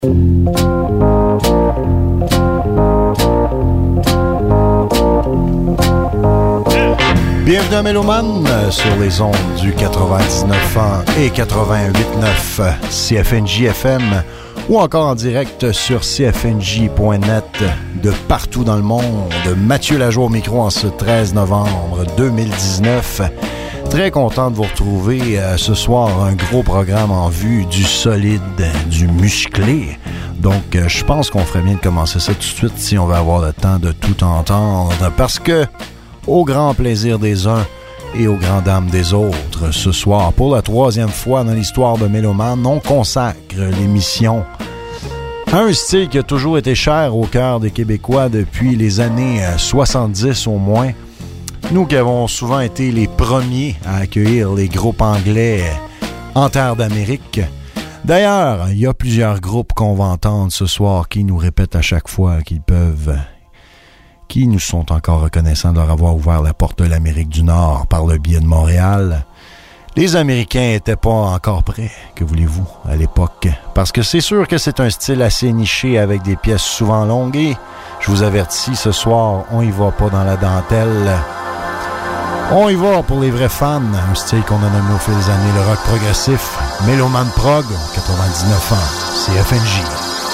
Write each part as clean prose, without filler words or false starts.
Bienvenue à Méloman sur les ondes du 99.1 et 88.9 CFNJ FM ou encore en direct sur cfnj.net de partout dans le monde. Mathieu Lajoie au micro en ce 13 novembre 2019. Très content de vous retrouver ce soir. Un gros programme en vue, du solide, du musclé. Donc, je pense qu'on ferait bien de commencer ça tout de suite si on veut avoir le temps de tout entendre. Parce que, au grand plaisir des uns et aux grandes dames des autres, ce soir, pour la 3e fois dans l'histoire de Méloman, on consacre l'émission à un style qui a toujours été cher au cœur des Québécois depuis les années 70 au moins. Nous qui avons souvent été les premiers à accueillir les groupes anglais en terre d'Amérique. D'ailleurs, il y a plusieurs groupes qu'on va entendre ce soir qui nous répètent à chaque fois qu'ils peuvent, qui nous sont encore reconnaissants de leur avoir ouvert la porte de l'Amérique du Nord par le biais de Montréal. Les Américains n'étaient pas encore prêts, que voulez-vous, à l'époque. Parce que c'est sûr que c'est un style assez niché avec des pièces souvent longues et, je vous avertis, ce soir, on y va pas dans la dentelle. On y va pour les vrais fans, un style qu'on a nommé au fil des années, le rock progressif, Méloman Prog, 99 ans, CFNJ.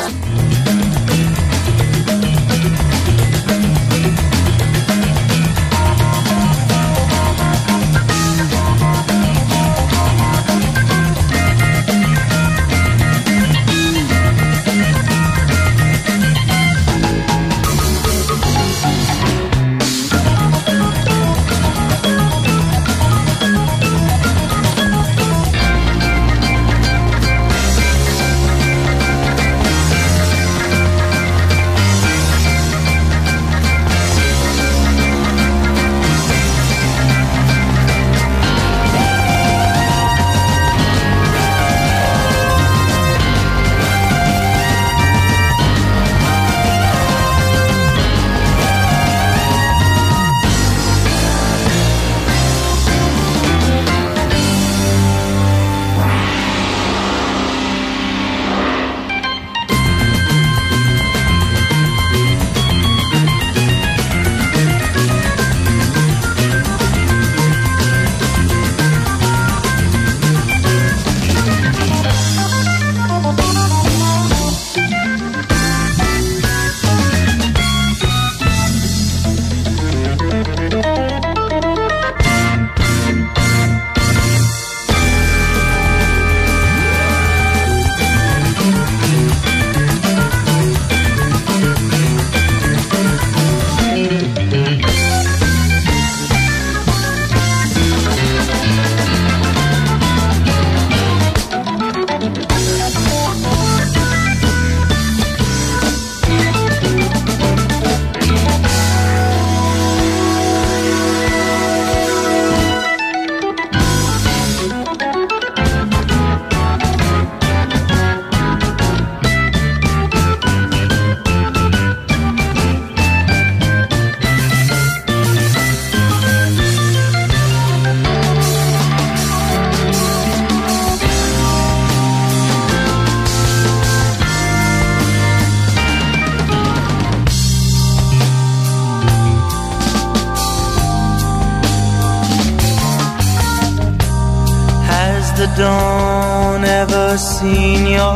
Dawn ever seen your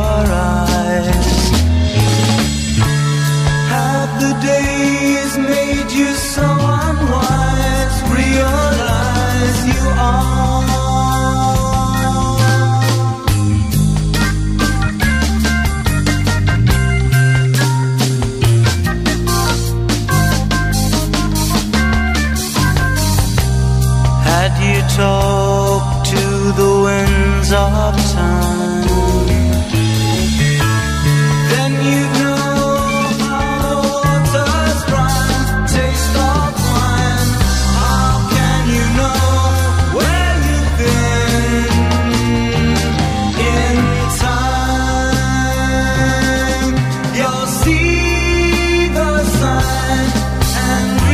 eyes? Have the days made you so unwise? Realize you are. Had you talked to the winds of time, then you'd know how the waters run. Taste of wine, how can you know where you've been? In time, you'll see the sign and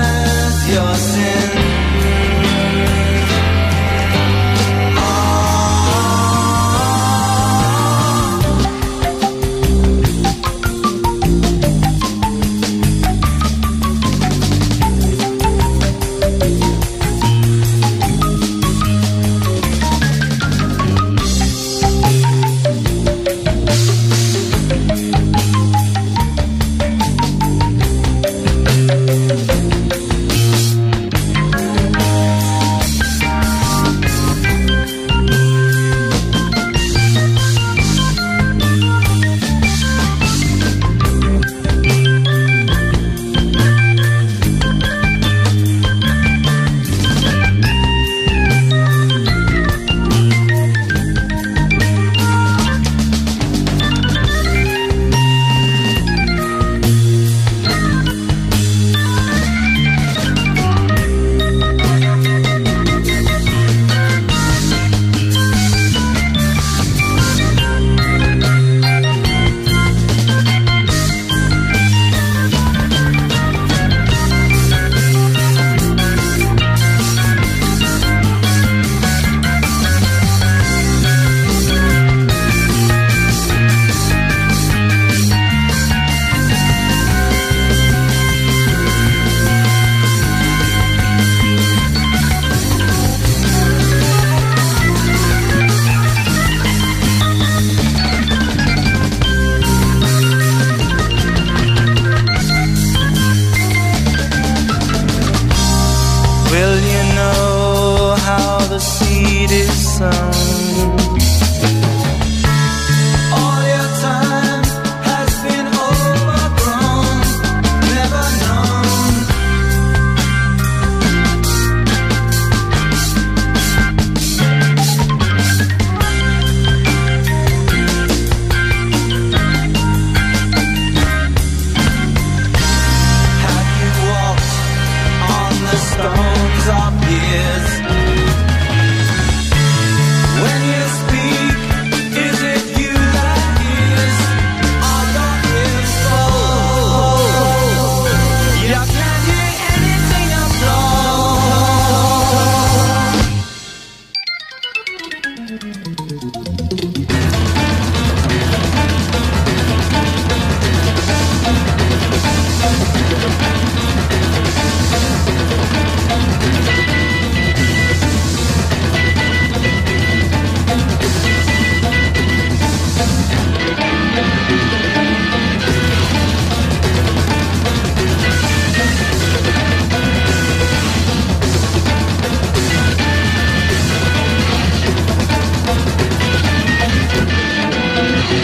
realize your sin. Oh,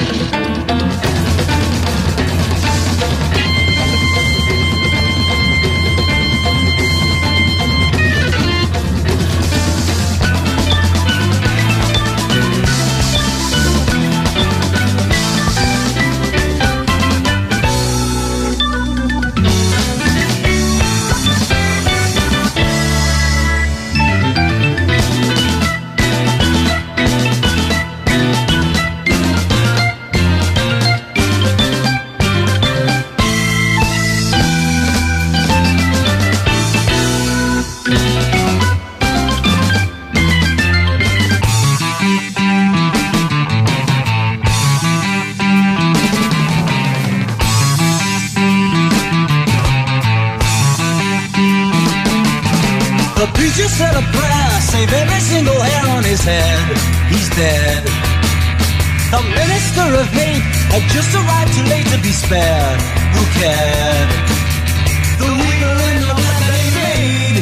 The preacher said a prayer, save every single hair on his head. He's dead. The minister of hate had just arrived too late to be spared. Who cared? The weaver in the bed that he made.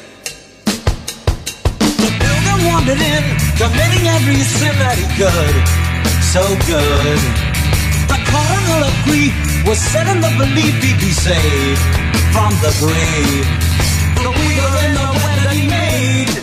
The pilgrim wandered in, committing every sin that he could. So good. The cardinal of grief was set in the belief he'd be saved from the grave. The weaver in the web that he made.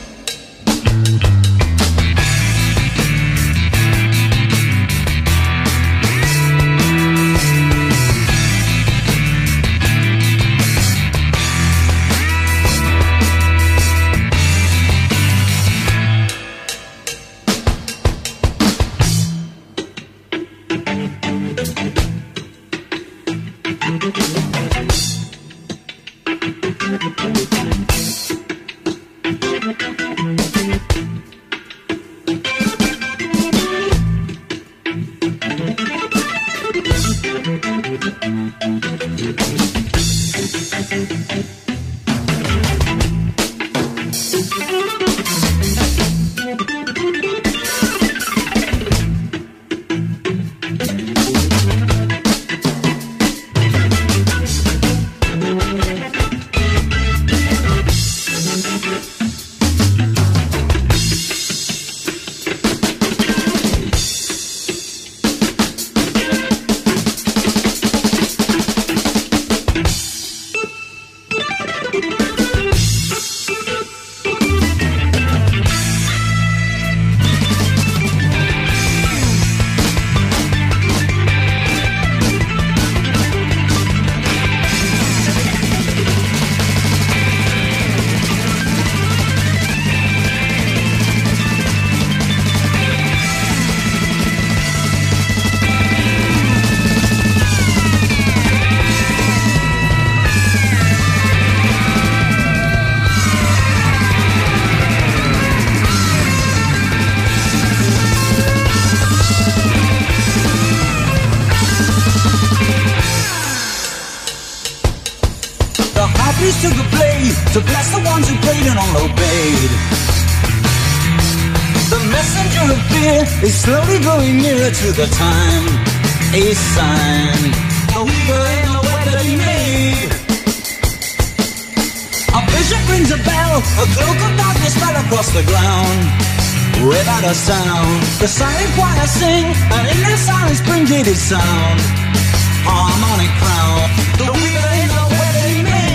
To the blade, to bless the ones who prayed and all obeyed. The messenger of fear is slowly growing nearer to the time. A sign, the weaver in the web that he made. A bishop rings a bell, a cloak of darkness fell across the ground. Without a sound, the silent choir sing, and in their silence bring jaded sound. Harmonic crown, the weaver in the web that he made.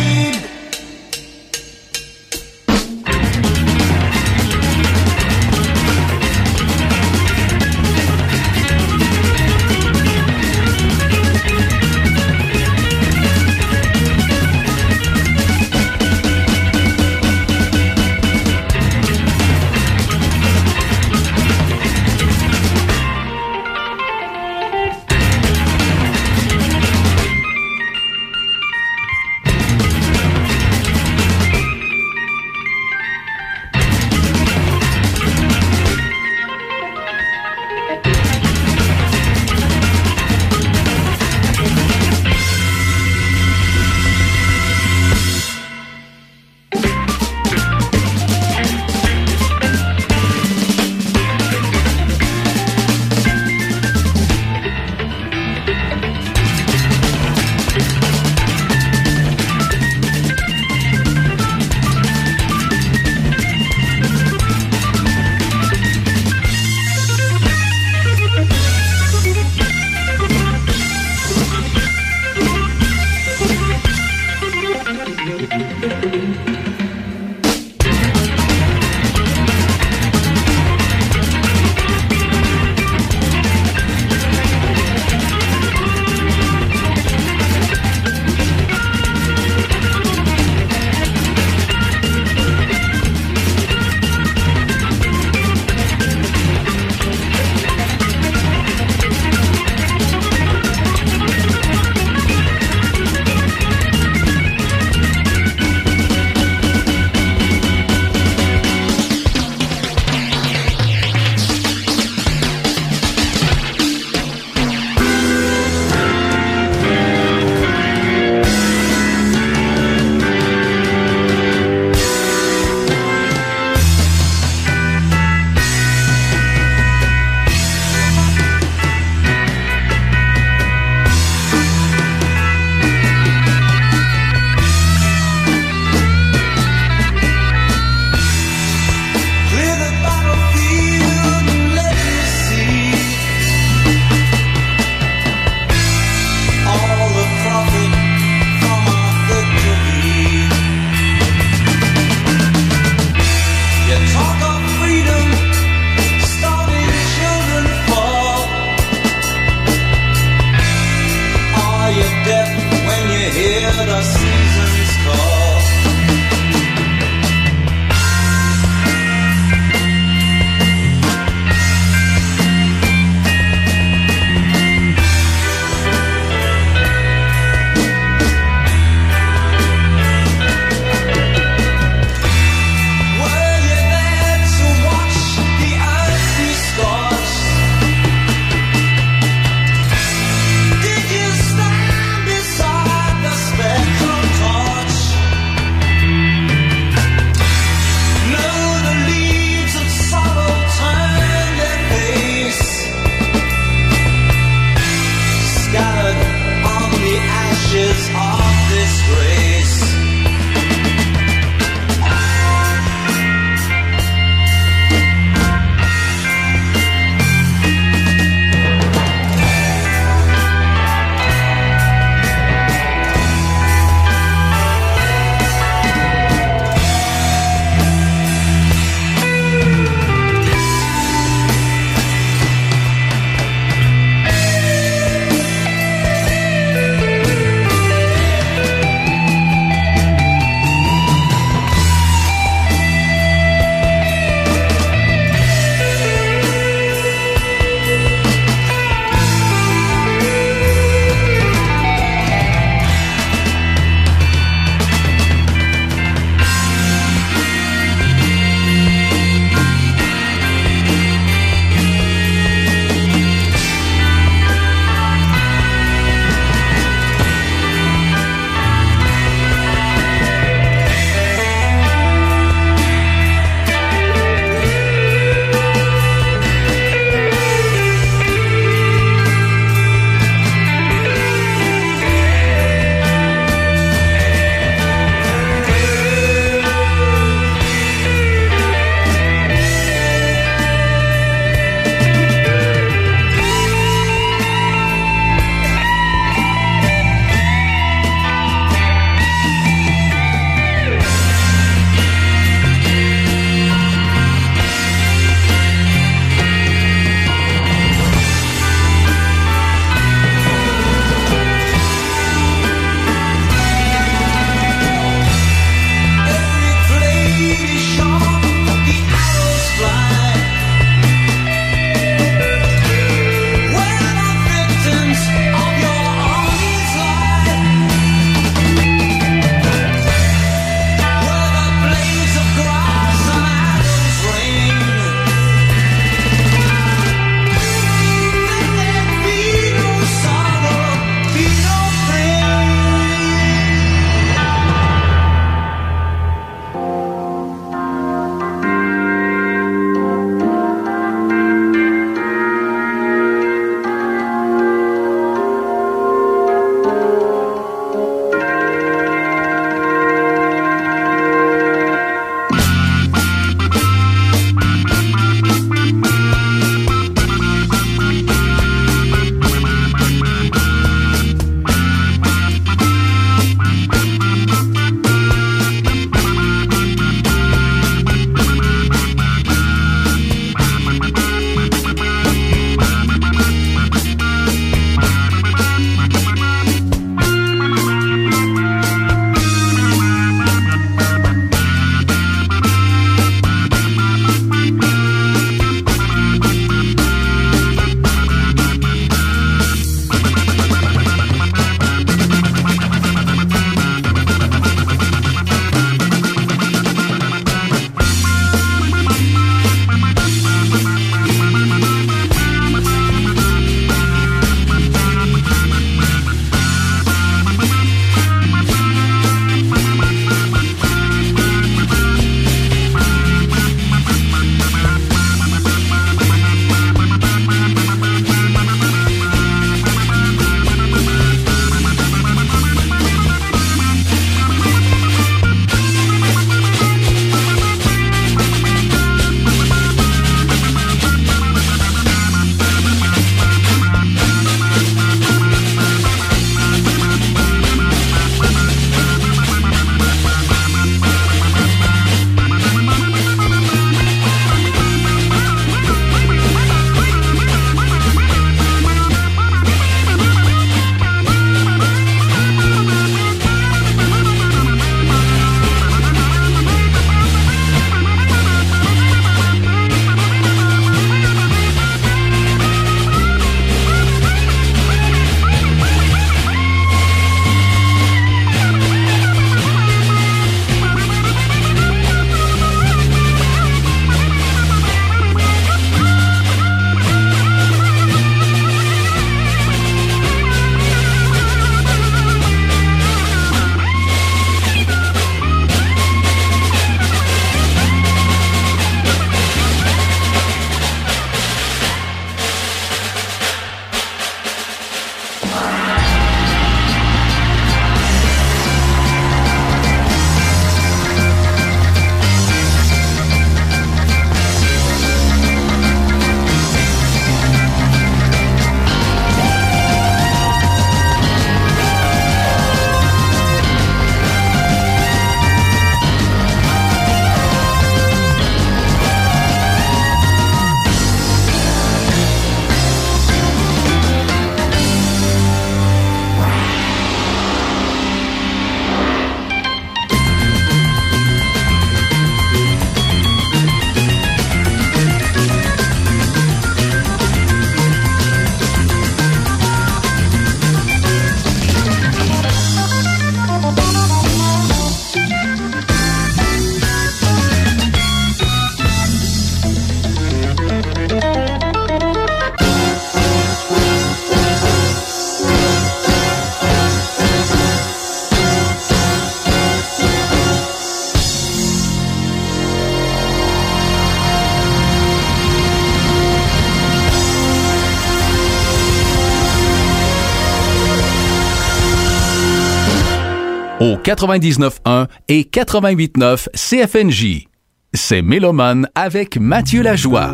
au 99.1 et 88.9 CFNJ. C'est Mélomane avec Mathieu Lajoie.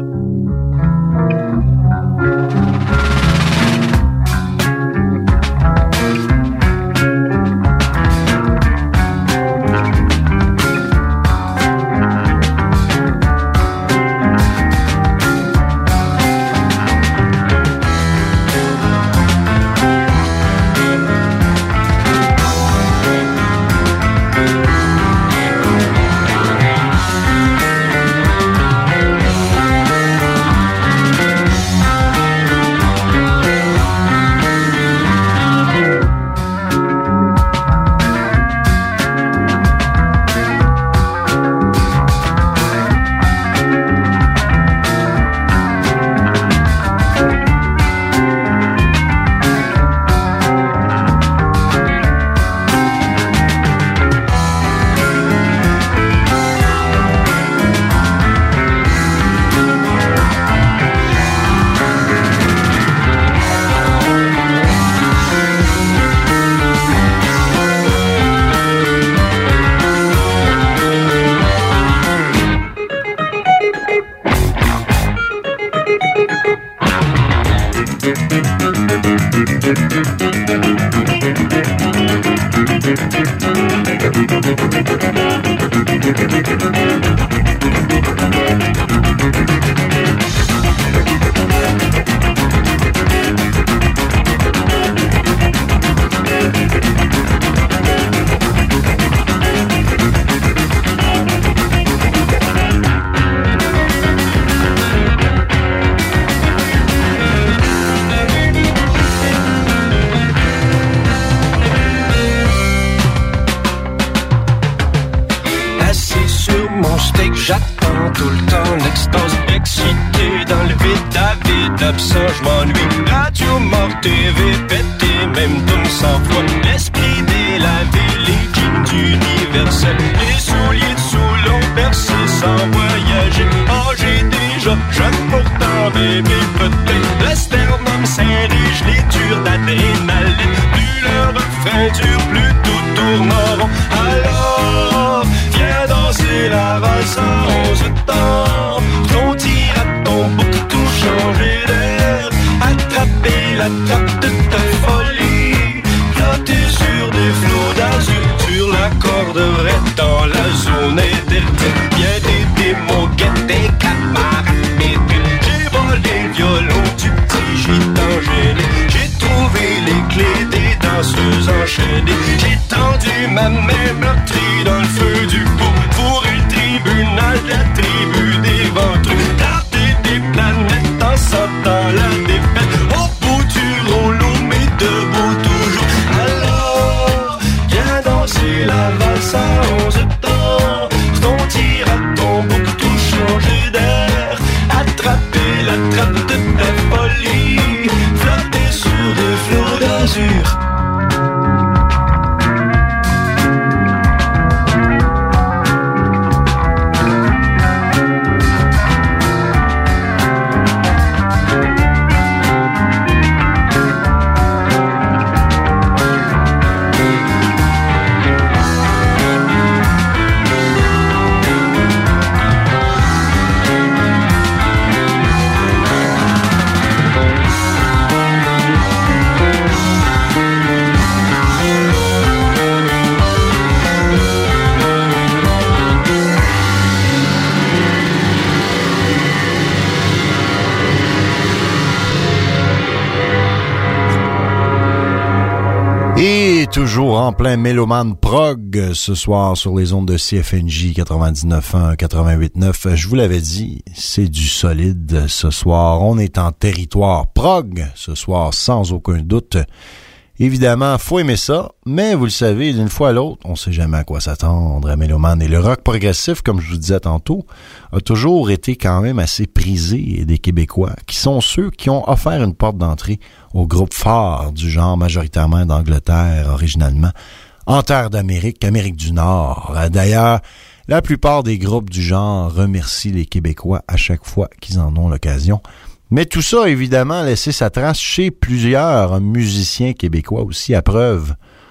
Toujours en plein Mélomane prog ce soir sur les ondes de CFNJ 99.1, 88.9. Je vous l'avais dit, c'est du solide ce soir. On est en territoire prog ce soir sans aucun doute. Évidemment, faut aimer ça, mais vous le savez, d'une fois à l'autre, on sait jamais à quoi s'attendre à Mélomane. Et le rock progressif, comme je vous disais tantôt, a toujours été quand même assez prisé des Québécois, qui sont ceux qui ont offert une porte d'entrée au groupe phare du genre, majoritairement d'Angleterre originalement, en terre d'Amérique, Amérique du Nord. D'ailleurs, la plupart des groupes du genre remercient les Québécois à chaque fois qu'ils en ont l'occasion. Mais tout ça, évidemment, a laissé sa trace chez plusieurs musiciens québécois aussi, à preuve.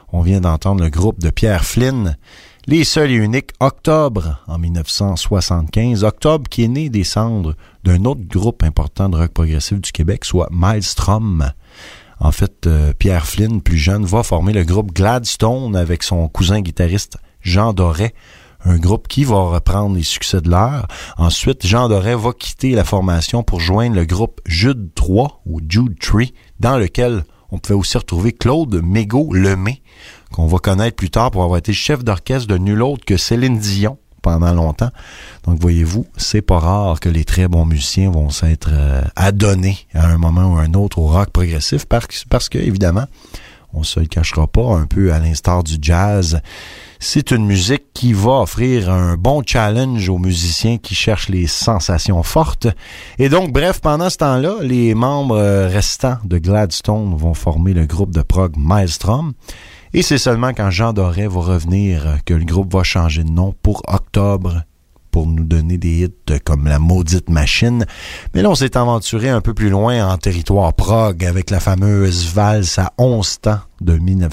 On vient d'entendre le groupe de Pierre Flynn, les seuls et uniques Octobre en 1975. Octobre qui est né des cendres d'un autre groupe important de rock progressif du Québec, soit Maelstrom. En fait, Pierre Flynn, plus jeune, va former le groupe Gladstone avec son cousin guitariste Jean Doré, un groupe qui va reprendre les succès de l'heure. Ensuite, Jean Doré va quitter la formation pour joindre le groupe Jude 3 ou Jude 3, dans lequel on pouvait aussi retrouver Claude Mégaud-Lemay, qu'on va connaître plus tard pour avoir été chef d'orchestre de nul autre que Céline Dion pendant longtemps. Donc, voyez-vous, c'est pas rare que les très bons musiciens vont s'être adonnés à un moment ou à un autre au rock progressif parce que, évidemment, on se le cachera pas, un peu à l'instar du jazz, c'est une musique qui va offrir un bon challenge aux musiciens qui cherchent les sensations fortes. Et donc, bref, pendant ce temps-là, les membres restants de Gladstone vont former le groupe de prog Maelstrom. Et c'est seulement quand Jean Doré va revenir que le groupe va changer de nom pour Octobre, pour nous donner des hits comme La Maudite Machine. Mais là, on s'est aventuré un peu plus loin en territoire prog avec la fameuse valse à 11 temps de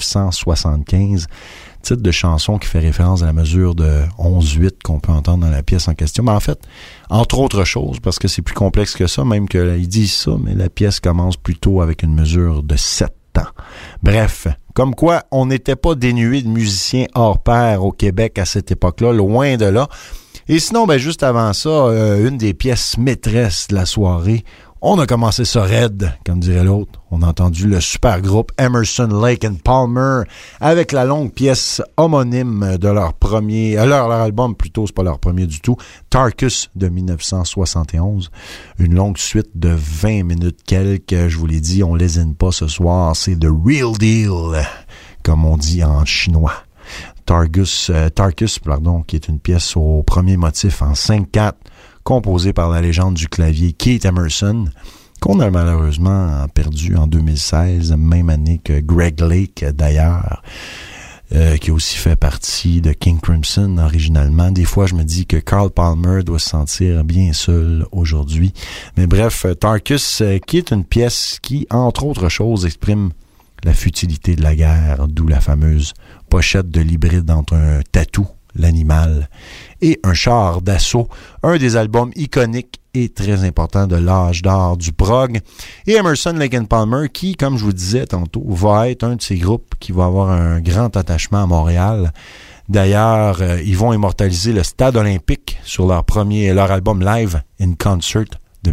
1975. Titre de chanson qui fait référence à la mesure de 11/8 qu'on peut entendre dans la pièce en question. Mais en fait, entre autres choses, parce que c'est plus complexe que ça, même qu'ils disent ça, mais la pièce commence plutôt avec une mesure de 7 temps. Bref, comme quoi on n'était pas dénué de musiciens hors pair au Québec à cette époque-là, loin de là. Et sinon, ben juste avant ça, une des pièces maîtresses de la soirée, on a commencé ça raide, comme dirait l'autre. On a entendu le super groupe Emerson, Lake and Palmer avec la longue pièce homonyme de leur premier, leur album plutôt, c'est pas leur premier du tout, Tarkus de 1971. Une longue suite de 20 minutes quelques, je vous l'ai dit, on lésine pas ce soir, c'est the real deal, comme on dit en chinois. Tarkus, qui est une pièce au premier motif en 5/4, composée par la légende du clavier Keith Emerson, qu'on a malheureusement perdu en 2016, même année que Greg Lake d'ailleurs, qui a aussi fait partie de King Crimson originalement. Des fois, je me dis que Carl Palmer doit se sentir bien seul aujourd'hui. Mais bref, Tarkus, qui est une pièce qui, entre autres choses, exprime la futilité de la guerre, d'où la fameuse pochette de l'hybride entre un tatou, l'animal, et un char d'assaut, un des albums iconiques et très importants de l'âge d'or du prog. Et Emerson, Lake and Palmer, qui, comme je vous disais tantôt, va être un de ces groupes qui va avoir un grand attachement à Montréal. D'ailleurs, ils vont immortaliser le Stade olympique sur leur album Live in Concert de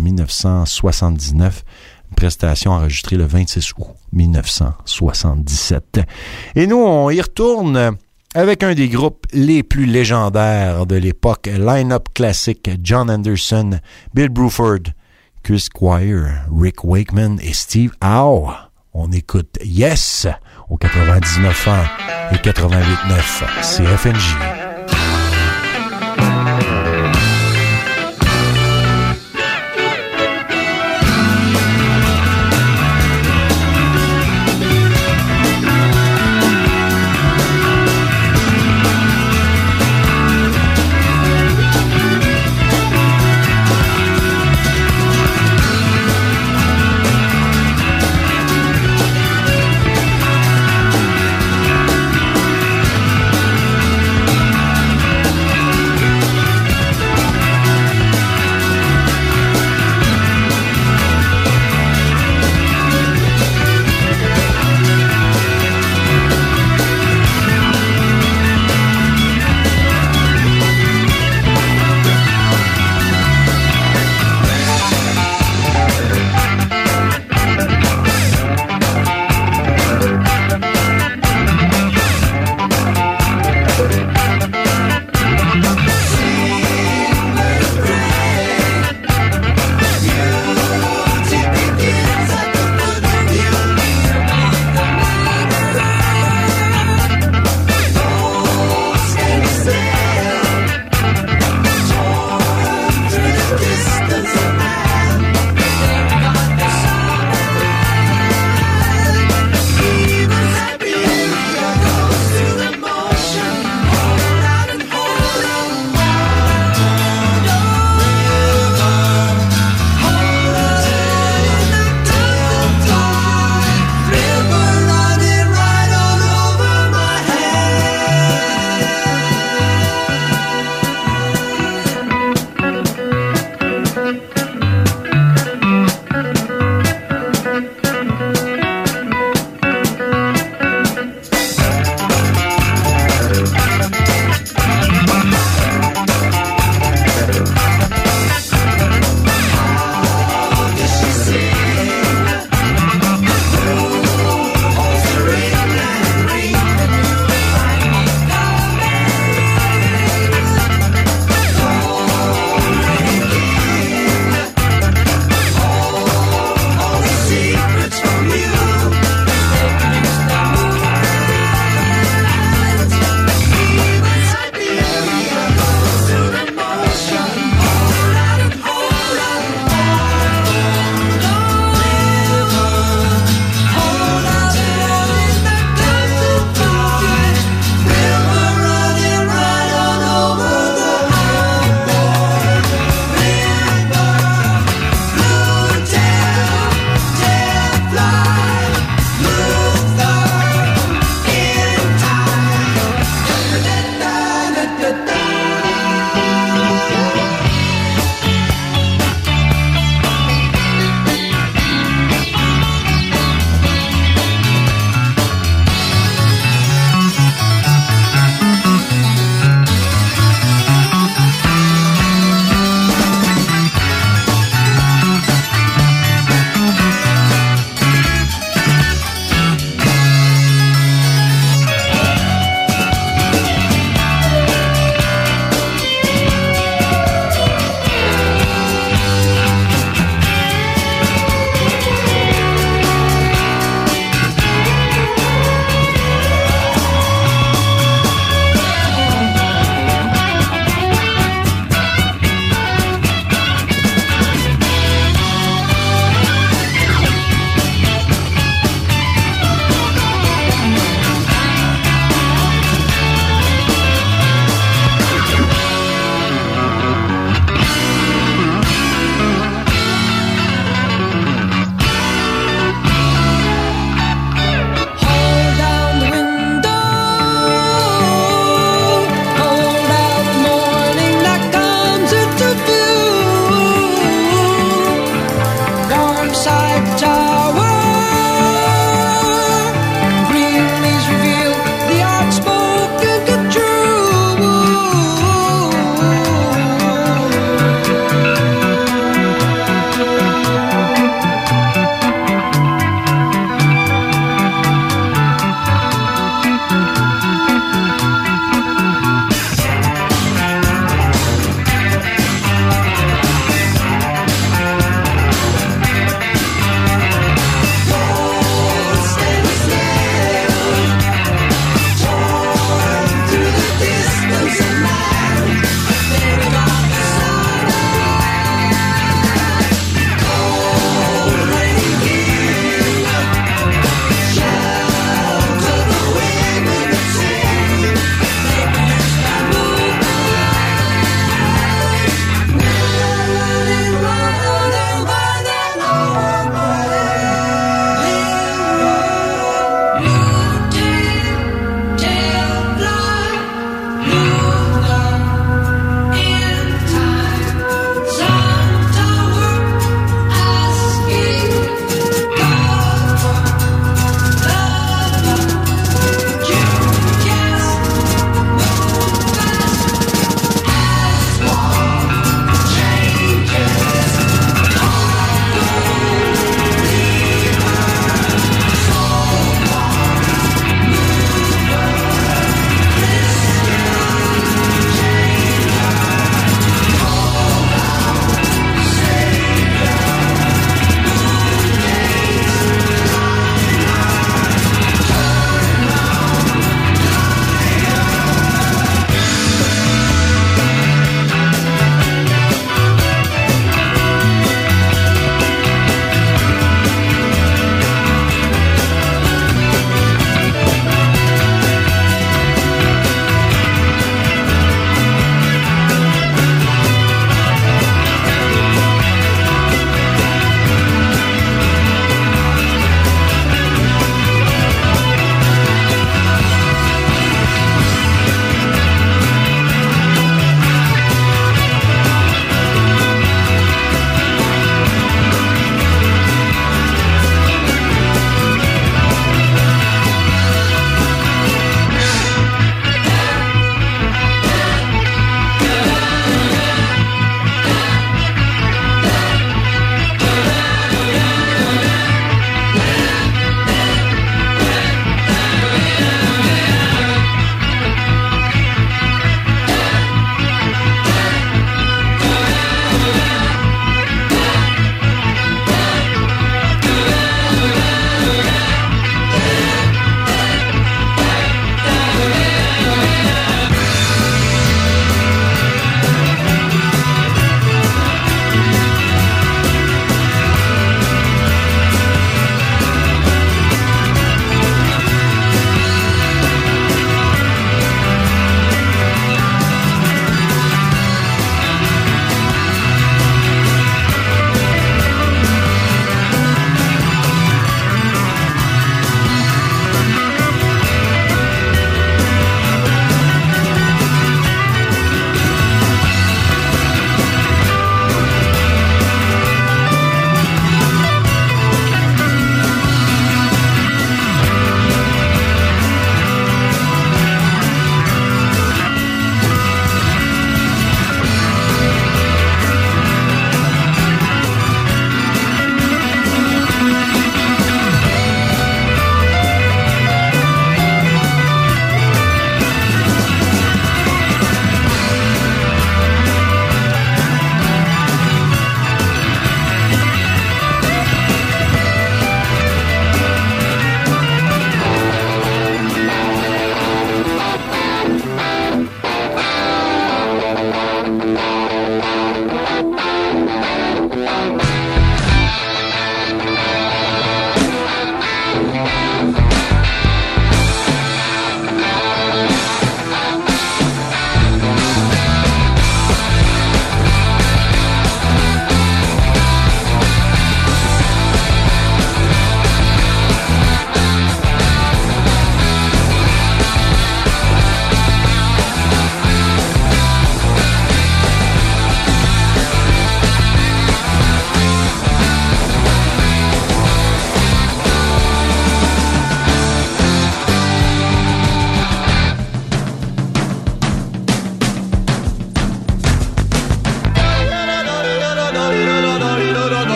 1979. Une prestation enregistrée le 26 août 1977. Et nous, on y retourne avec un des groupes les plus légendaires de l'époque, line-up classique, John Anderson, Bill Bruford, Chris Squire, Rick Wakeman et Steve Howe. On écoute Yes au 99 ans et 88.9 CFNJ.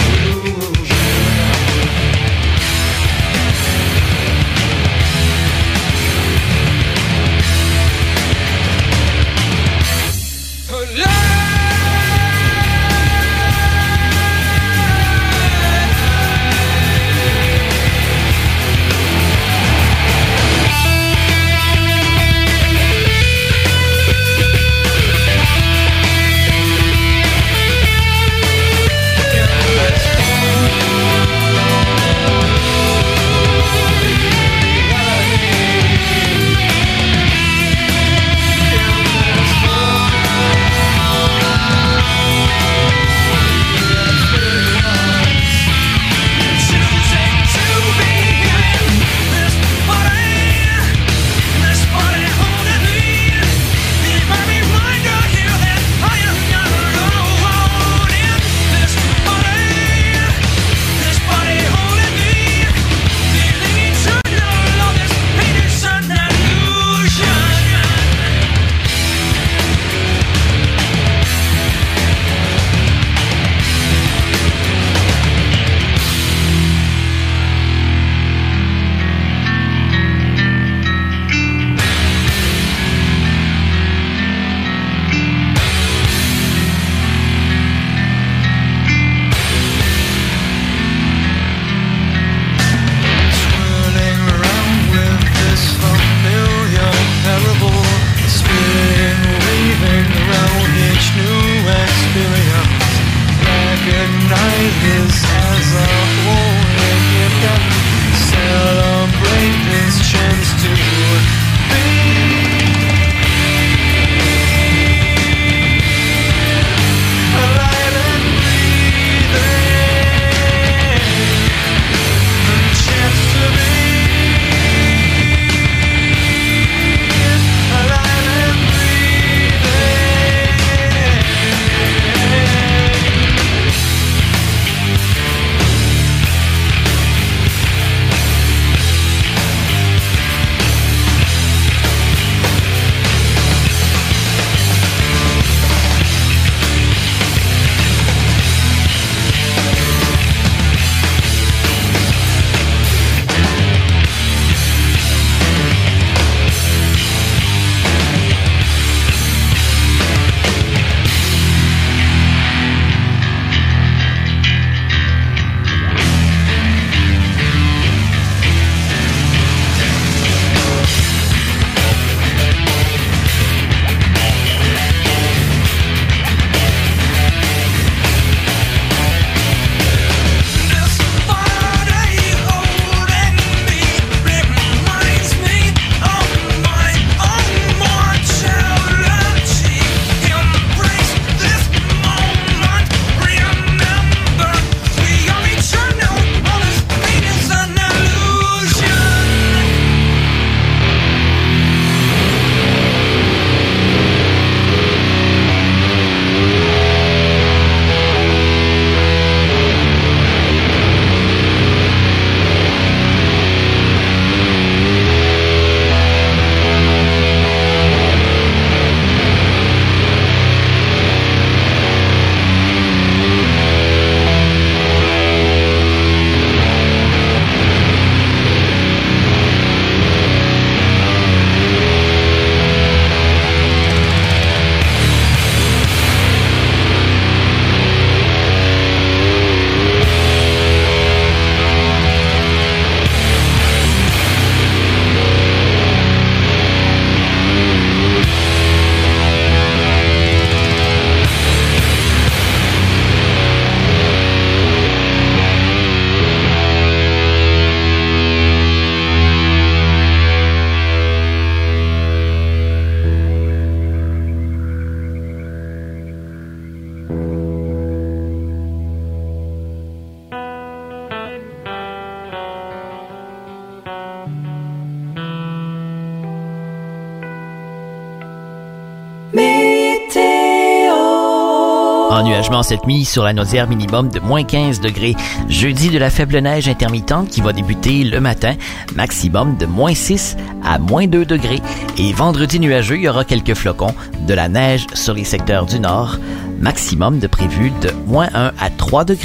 Ennuagement cette nuit sur la Naudière, minimum de moins 15 degrés. Jeudi, de la faible neige intermittente qui va débuter le matin, maximum de moins 6 à moins 2 degrés. Et vendredi nuageux, il y aura quelques flocons, de la neige sur les secteurs du nord, maximum de prévu de moins 1 à 3 degrés.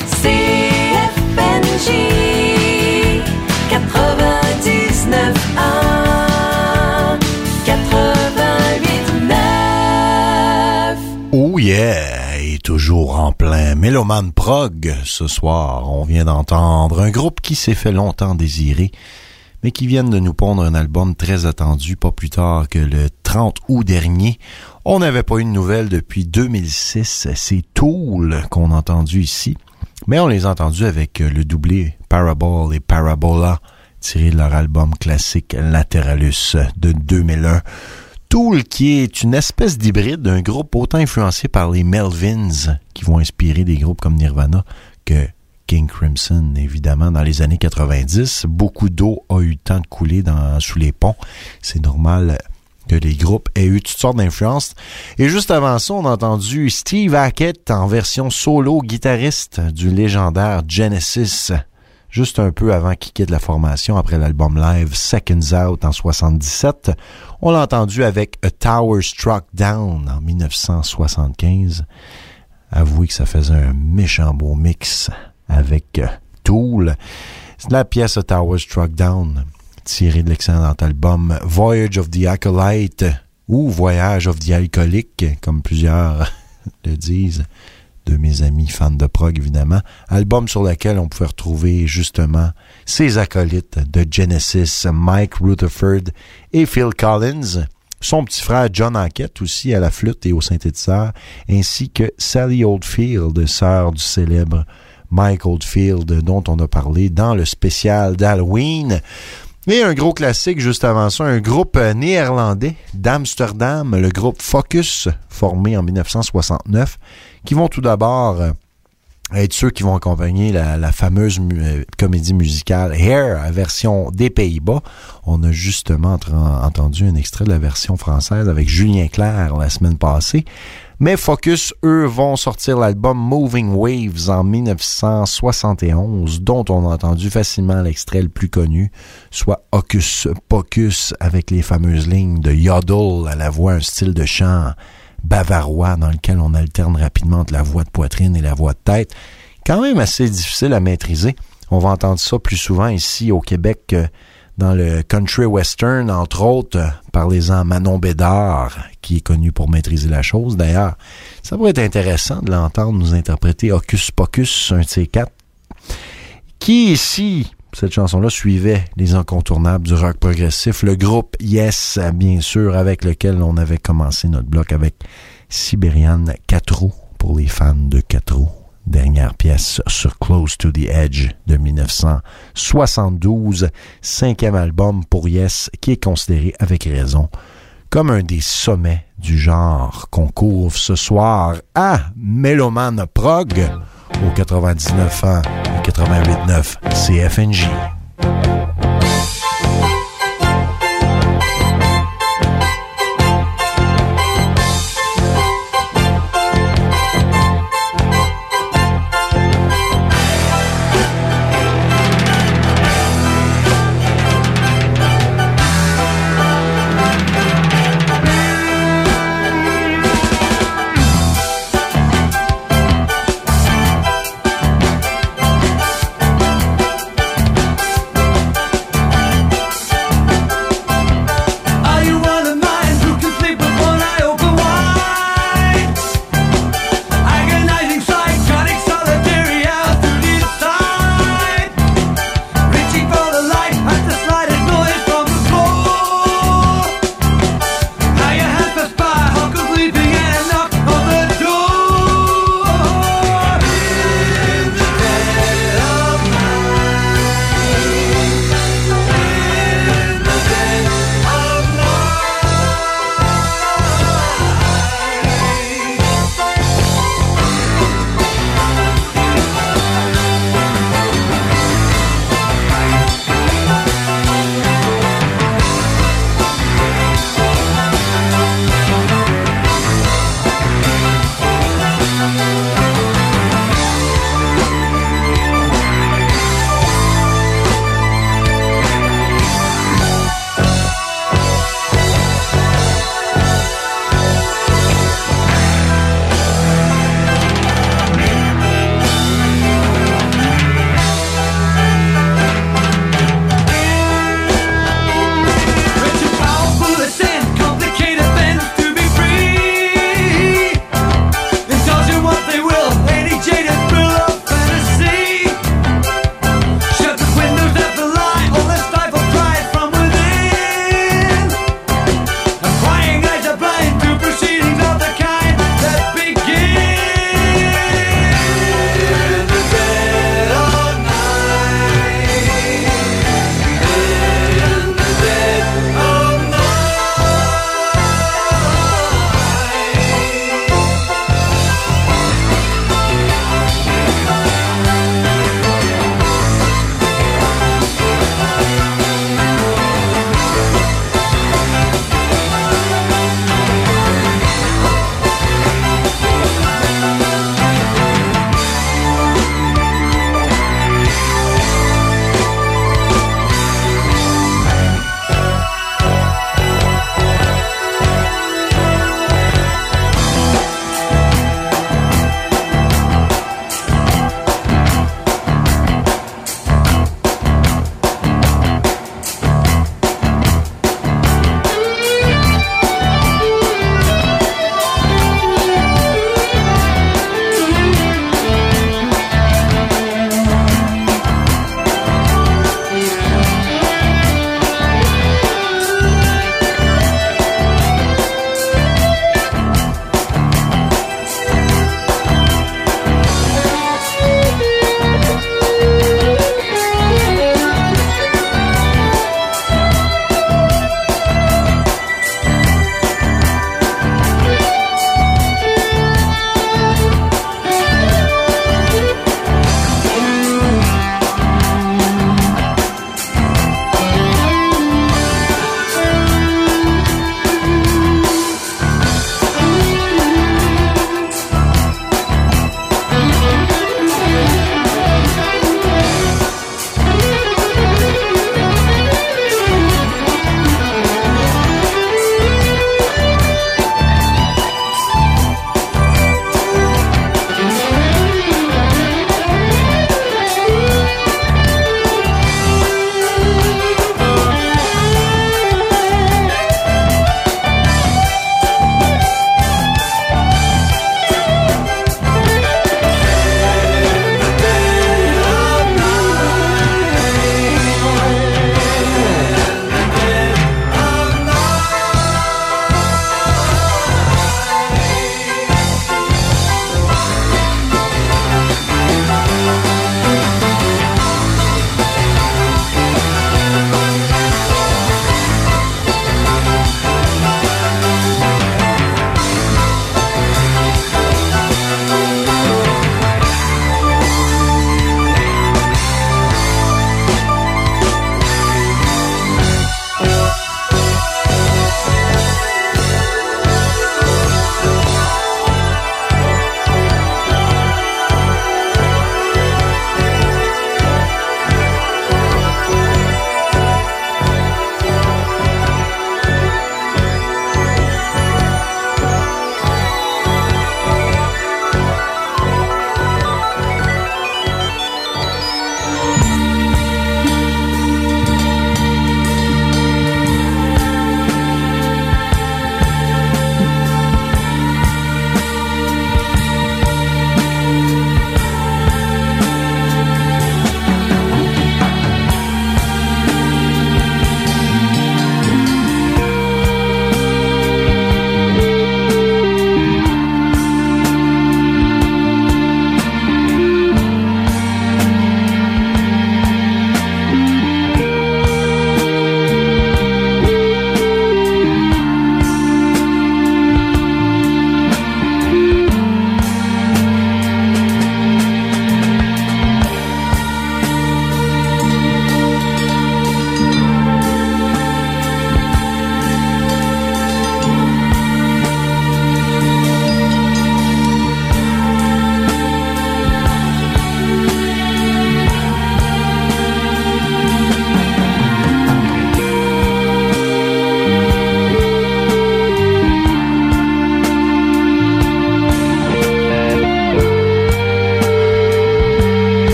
CFNJ 99.1 88.9. Oh yeah! Et toujours en plein Méloman Prog ce soir. On vient d'entendre un groupe qui s'est fait longtemps désirer, mais qui viennent de nous pondre un album très attendu, pas plus tard que le 30 août dernier. On n'avait pas eu de nouvelles depuis 2006. C'est Tool qu'on a entendu ici, mais on les a entendus avec le doublé Parable et Parabola, tiré de leur album classique Lateralus de 2001. Tool, qui est une espèce d'hybride d'un groupe autant influencé par les Melvins, qui vont inspirer des groupes comme Nirvana, que King Crimson, évidemment, dans les années 90. Beaucoup d'eau a eu le temps de couler sous les ponts. C'est normal que les groupes aient eu toutes sortes d'influences. Et juste avant ça, on a entendu Steve Hackett en version solo guitariste du légendaire Genesis, juste un peu avant qu'il quitte la formation après l'album live Seconds Out en 77. On l'a entendu avec A Tower Struck Down en 1975. Avouez que ça faisait un méchant beau mix avec Tool. C'est la pièce A Tower Struck Down, tirée de l'excellent album Voyage of the Acolyte ou Voyage of the Alcoolic, comme plusieurs le disent, de mes amis fans de prog, évidemment. Album sur lequel on pouvait retrouver justement ces acolytes de Genesis, Mike Rutherford et Phil Collins, son petit frère John Hackett aussi à la flûte et au synthétiseur, ainsi que Sally Oldfield, sœur du célèbre Mike Oldfield, dont on a parlé dans le spécial d'Halloween. Et un gros classique juste avant ça, un groupe néerlandais d'Amsterdam, le groupe Focus, formé en 1969, qui vont tout d'abord être ceux qui vont accompagner la fameuse comédie musicale Hair, version des Pays-Bas. On a justement entendu un extrait de la version française avec Julien Clerc la semaine passée. Mais Focus, eux, vont sortir l'album Moving Waves en 1971, dont on a entendu facilement l'extrait le plus connu, soit Hocus Pocus, avec les fameuses lignes de yodel à la voix, un style de chant bavarois dans lequel on alterne rapidement entre la voix de poitrine et la voix de tête. Quand même assez difficile à maîtriser. On va entendre ça plus souvent ici au Québec dans le country western, entre autres, parlez-en à Manon Bédard, qui est connu pour maîtriser la chose. D'ailleurs, ça pourrait être intéressant de l'entendre nous interpréter Hocus Pocus, un de ces quatre, qui ici, cette chanson-là, suivait les incontournables du rock progressif, le groupe Yes, bien sûr, avec lequel on avait commencé notre bloc avec Siberian 4 roues, pour les fans de 4 roues. Dernière pièce sur Close to the Edge de 1972, 5e album pour Yes, qui est considéré avec raison comme un des sommets du genre qu'on couvre ce soir à Méloman Prog au 99 ans et 88.9 CFNJ.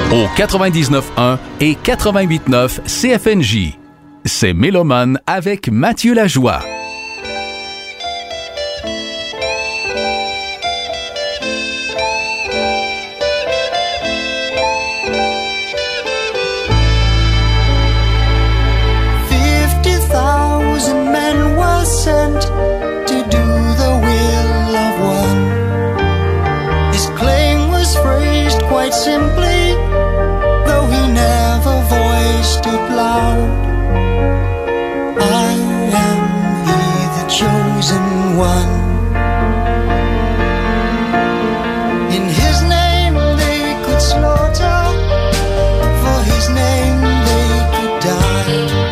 Au 99.1 et 88.9 CFNJ. C'est Mélomane avec Mathieu Lajoie. Sent to do the will of one. His claim was phrased quite simply, though he never voiced it loud. I am he, the chosen one. In his name they could slaughter, for his name they could die.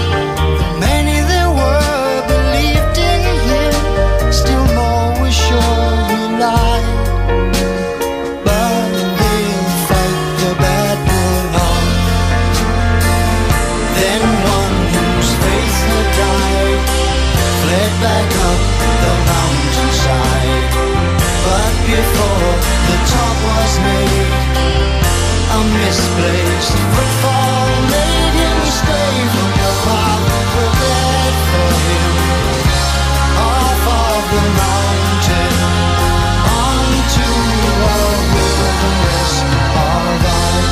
Back up the mountainside, but before the top was made, a misplaced footfall made him stay from the path prepared for him. Off of the mountain, onto a wilderness of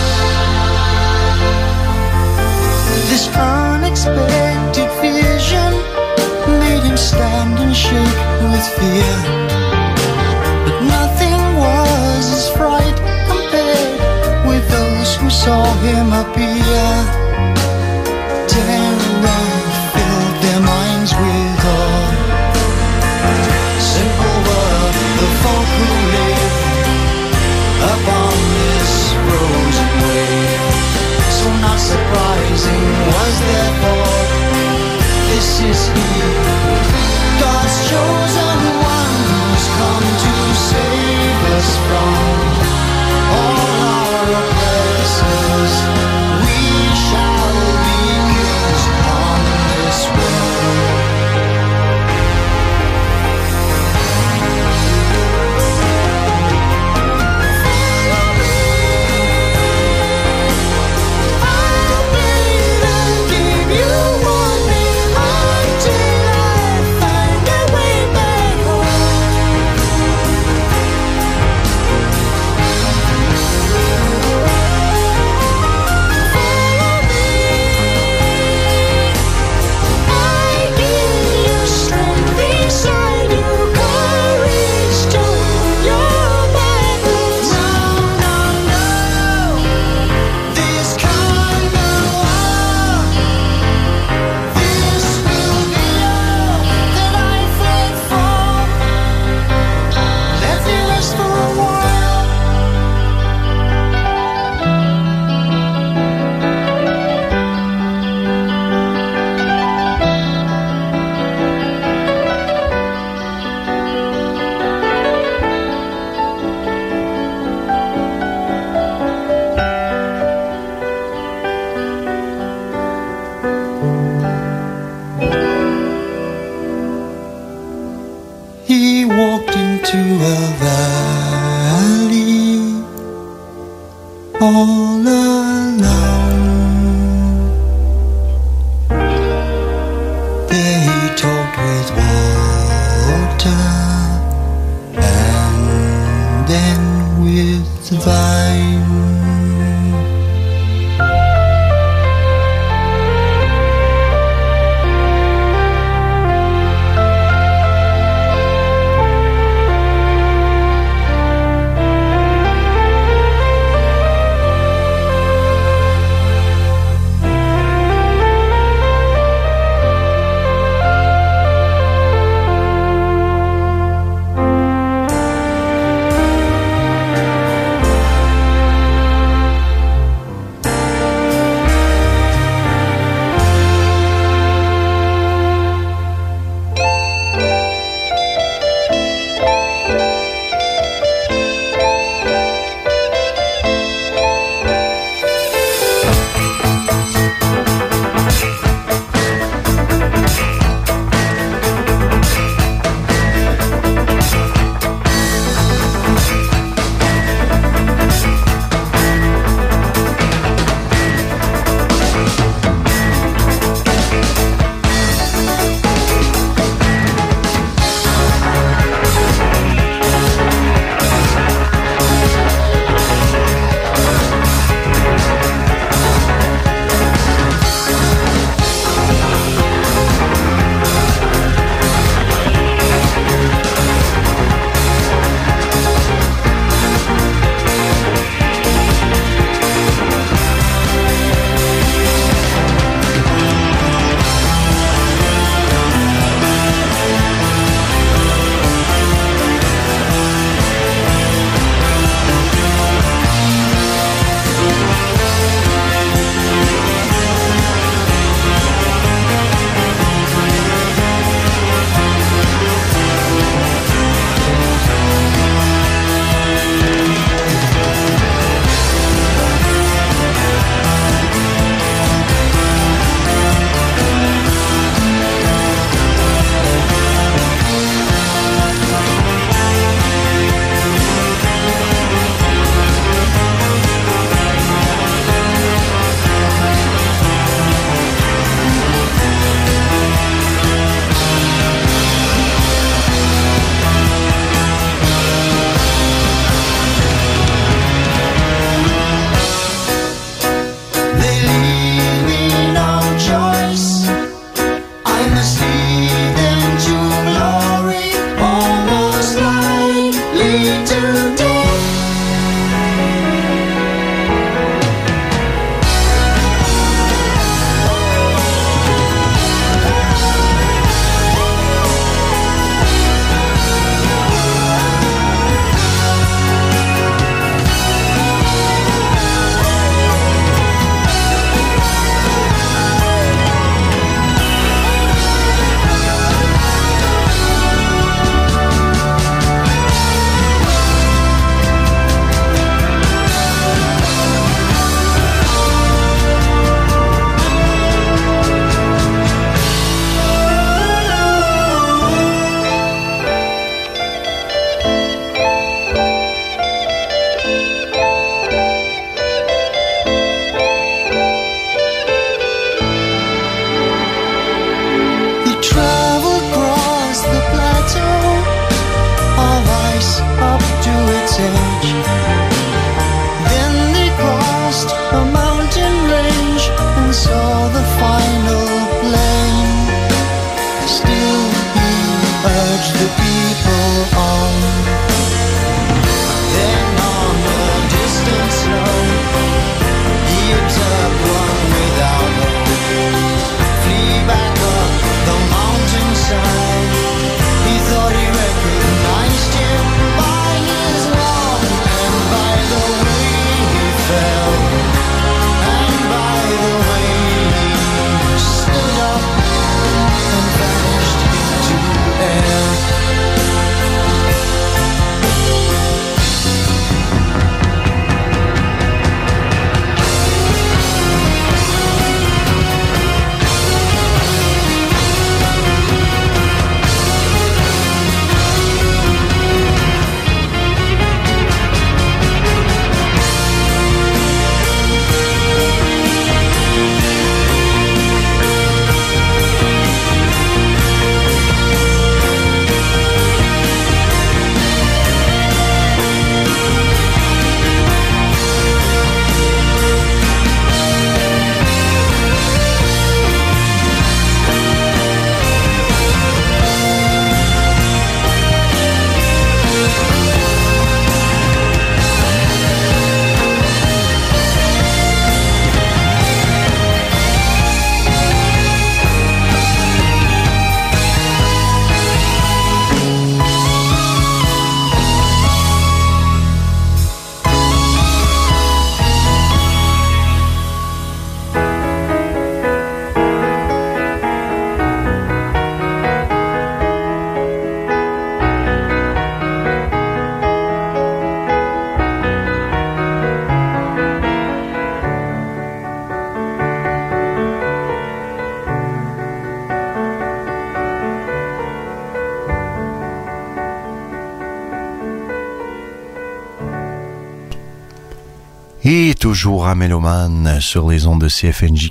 ice. This unexpected vision made him stand and shake with fear, but nothing was his fright compared with those who saw him appear. Terror filled their minds with awe. Simple were the folk who live upon this frozen wave, so not surprising was their thought. This is he, God's chosen one, who's come to save us from all our oppressors. We shall be kings on this world. I'll be the king you want me until I find a way back home. Follow me, I give you strength beside you, courage to your battles. No, no, no, this kind of war, this will be all that I fled from. Let me rest for a while. He walked into a valley all alone. There he talked with water and then with the vine. Et toujours à Méloman sur les ondes de CFNJ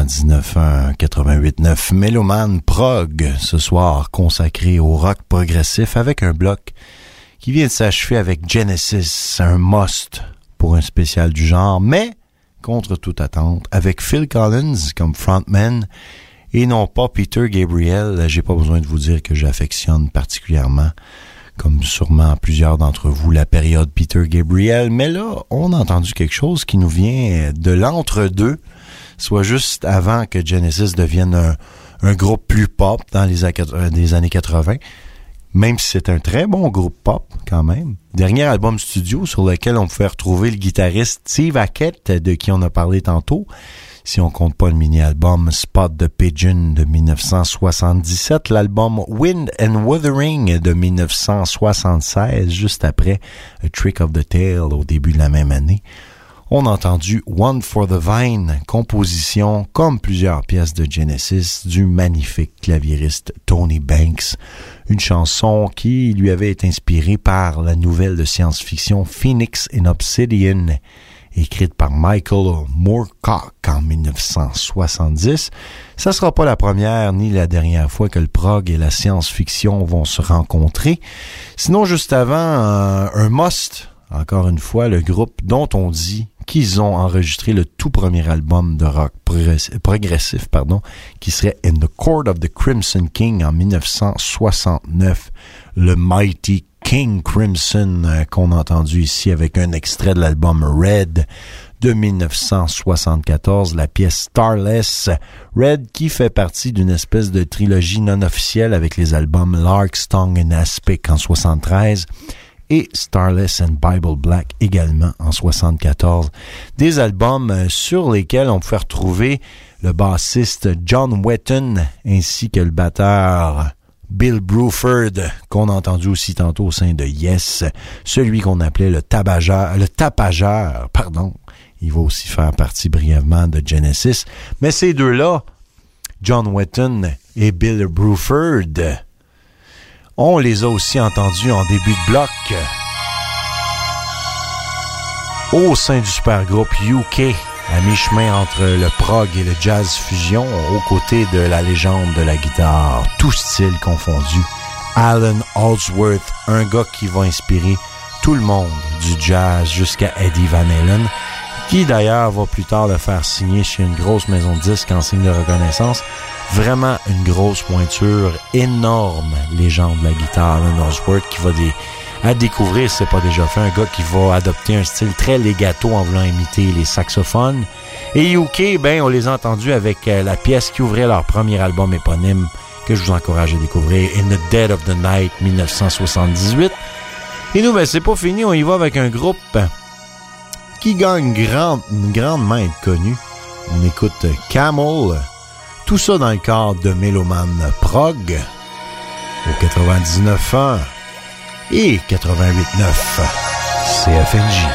99.1, 88.9. Méloman Prog, ce soir consacré au rock progressif avec un bloc qui vient de s'achever avec Genesis, un must pour un spécial du genre, mais contre toute attente, avec Phil Collins comme frontman et non pas Peter Gabriel. J'ai pas besoin de vous dire que j'affectionne particulièrement, comme sûrement plusieurs d'entre vous, la période Peter Gabriel. Mais là, on a entendu quelque chose qui nous vient de l'entre-deux, soit juste avant que Genesis devienne un groupe plus pop dans les années 80, même si c'est un très bon groupe pop quand même. Dernier album studio sur lequel on pouvait retrouver le guitariste Steve Hackett, de qui on a parlé tantôt, si on compte pas le mini-album Spot the Pigeon de 1977, l'album Wind and Wuthering de 1976, juste après A Trick of the Tail au début de la même année. On a entendu One for the Vine, composition, comme plusieurs pièces de Genesis, du magnifique claviériste Tony Banks. Une chanson qui lui avait été inspirée par la nouvelle de science-fiction Phoenix in Obsidian, écrite par Michael Moorcock en 1970. Ça sera pas la première ni la dernière fois que le prog et la science-fiction vont se rencontrer. Sinon, juste avant, un must, encore une fois, le groupe dont on dit qu'ils ont enregistré le tout premier album de rock progressif, qui serait In the Court of the Crimson King en 1969, le Mighty King Crimson qu'on a entendu ici avec un extrait de l'album Red de 1974, la pièce Starless. Red qui fait partie d'une espèce de trilogie non officielle avec les albums Lark's Tongue and Aspic en 73 et Starless and Bible Black également en 74. Des albums sur lesquels on pouvait retrouver le bassiste John Wetton ainsi que le batteur Bill Bruford, qu'on a entendu aussi tantôt au sein de Yes, celui qu'on appelait le tapageur. Il va aussi faire partie brièvement de Genesis. Mais ces deux-là, John Wetton et Bill Bruford, on les a aussi entendus en début de bloc au sein du supergroupe UK, à mi-chemin entre le prog et le jazz fusion, aux côtés de la légende de la guitare, tout style confondu, Alan Holdsworth, un gars qui va inspirer tout le monde du jazz jusqu'à Eddie Van Halen, qui d'ailleurs va plus tard le faire signer chez une grosse maison de disques en signe de reconnaissance. Vraiment une grosse pointure, énorme légende de la guitare, Alan Holdsworth, qui va à découvrir, si c'est pas déjà fait, un gars qui va adopter un style très legato en voulant imiter les saxophones. Et UK, on les a entendus avec la pièce qui ouvrait leur premier album éponyme, que je vous encourage à découvrir, In the Dead of the Night, 1978. Et nous, c'est pas fini, on y va avec un groupe qui gagne grandement être connu. On écoute Camel, tout ça dans le cadre de Méloman Prog, au 99.1 et 88.9 CFNJ.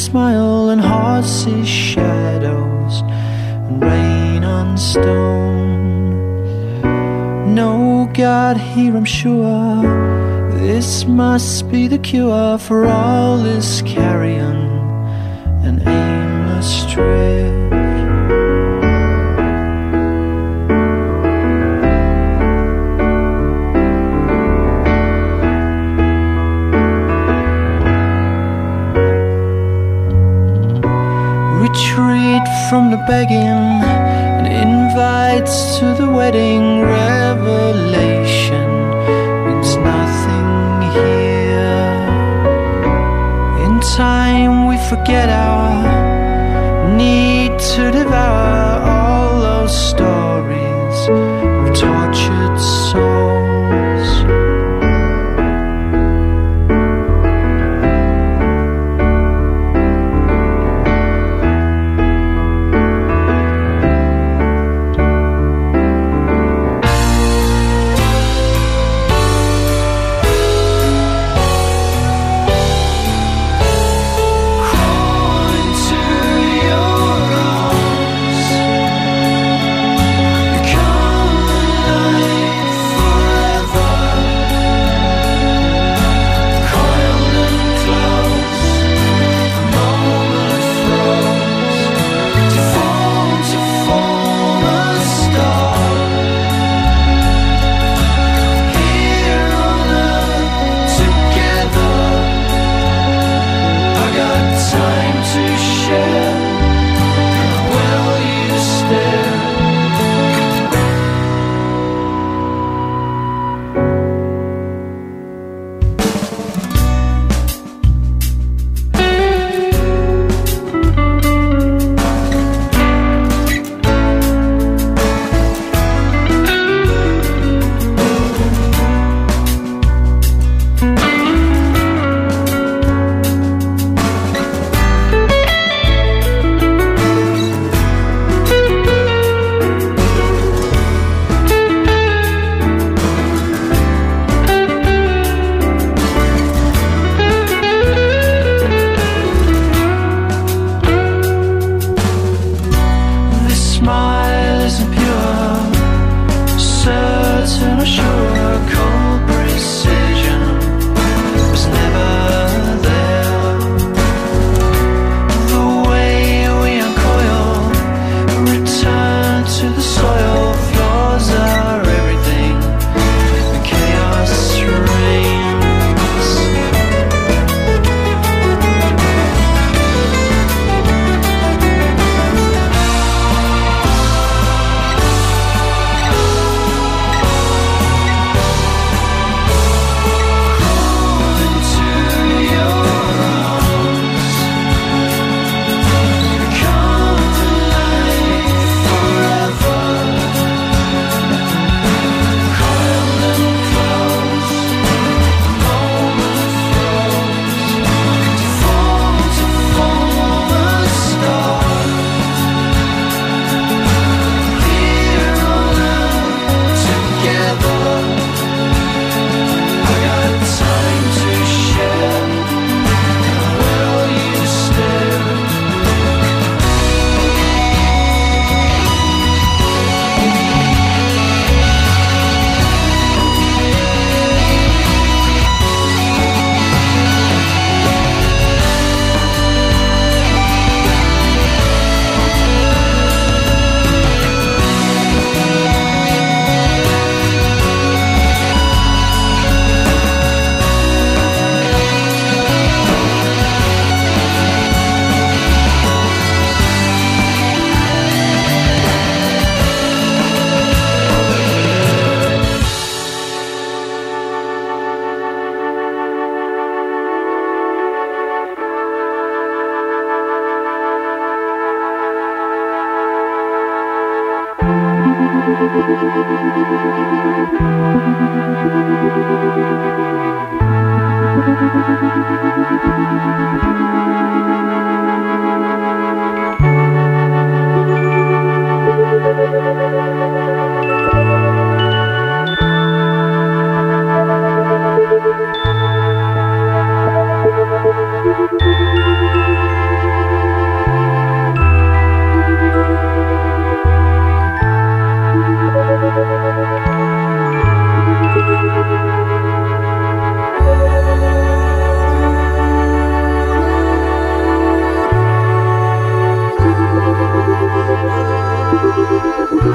smile and hearts see shadows and rain on stone. No God here, I'm sure. This must be the cure for all this carrion and aimless drift. Retreat from the begging and invites to the wedding. Revelation means nothing here. In time we forget our need to devour all those stories of tortured souls.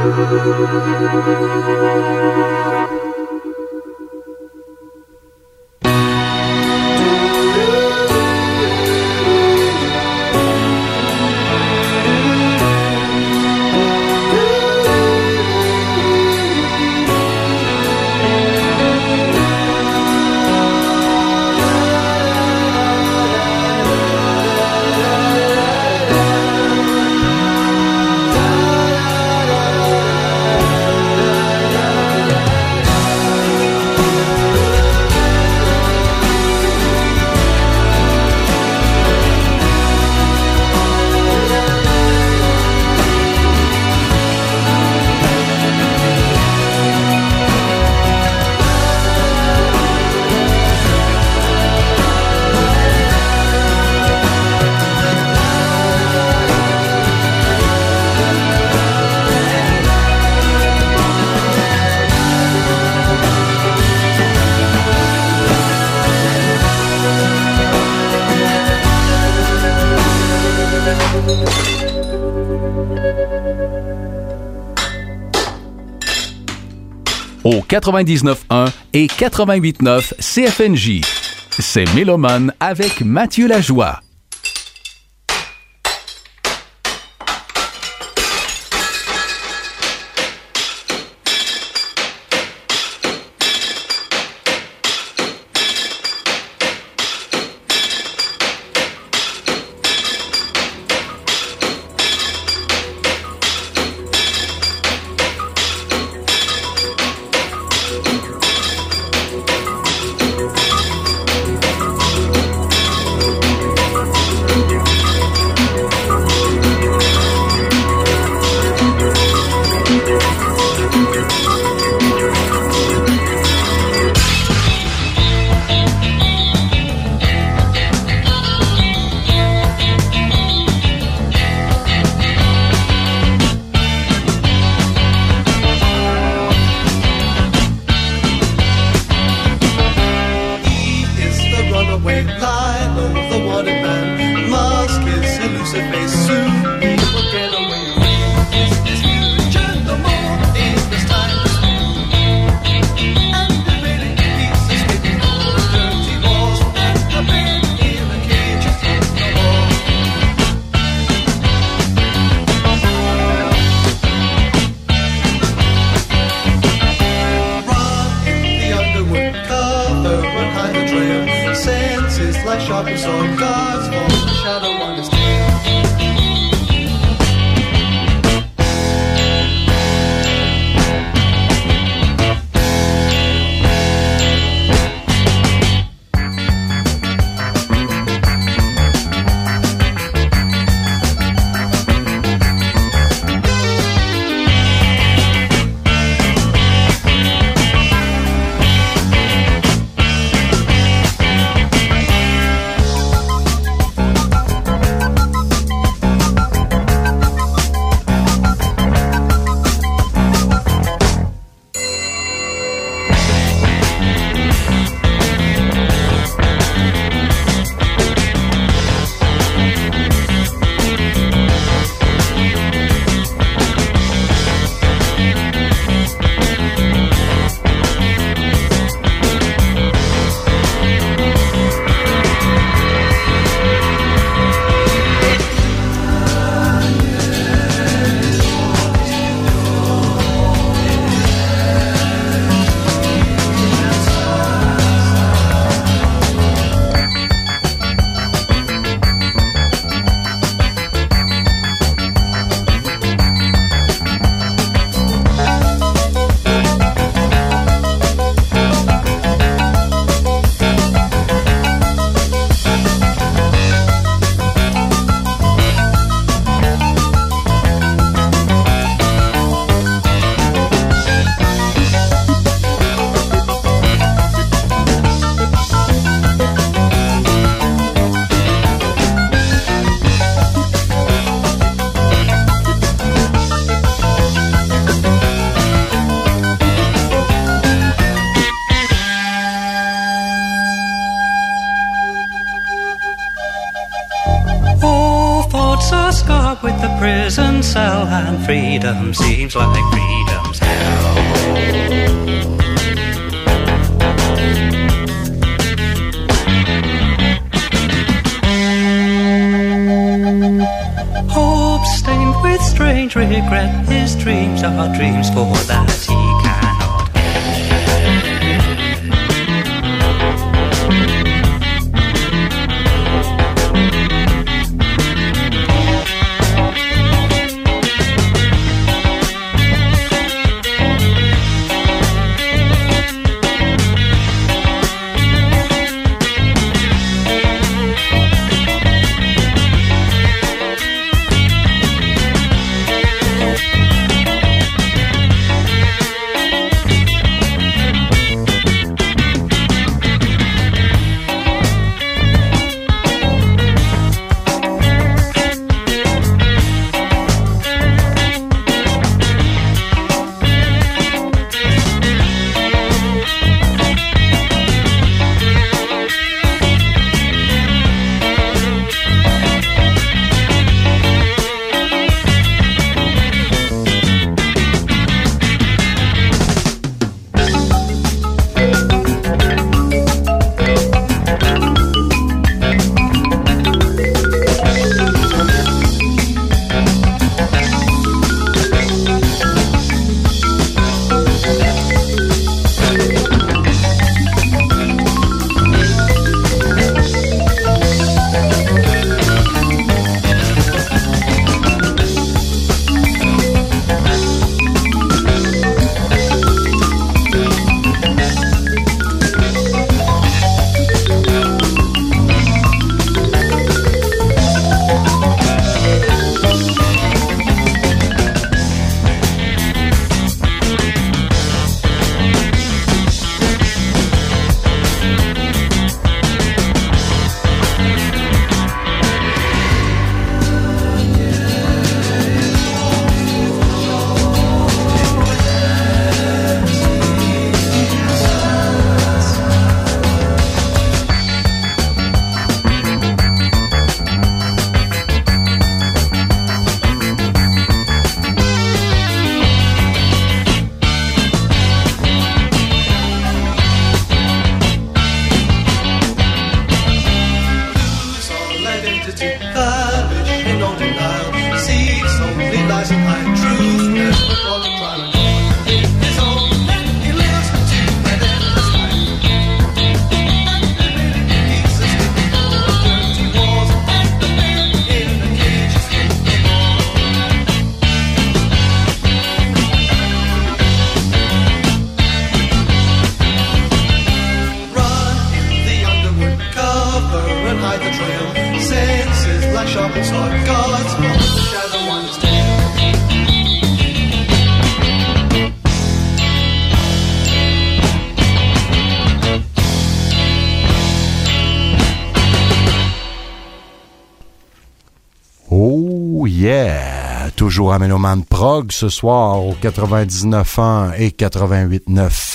Au 99.1 et 88.9 CFNJ. C'est Mélomane avec Mathieu Lajoie. Like sharp and sword, God's fall, the shadow on his tail. prison cell, and freedom seems like freedom's hell. Hope stained with strange regret, his dreams are dreams for that he cannot Toujours à Méloman Prog ce soir au 99.1 et 88.9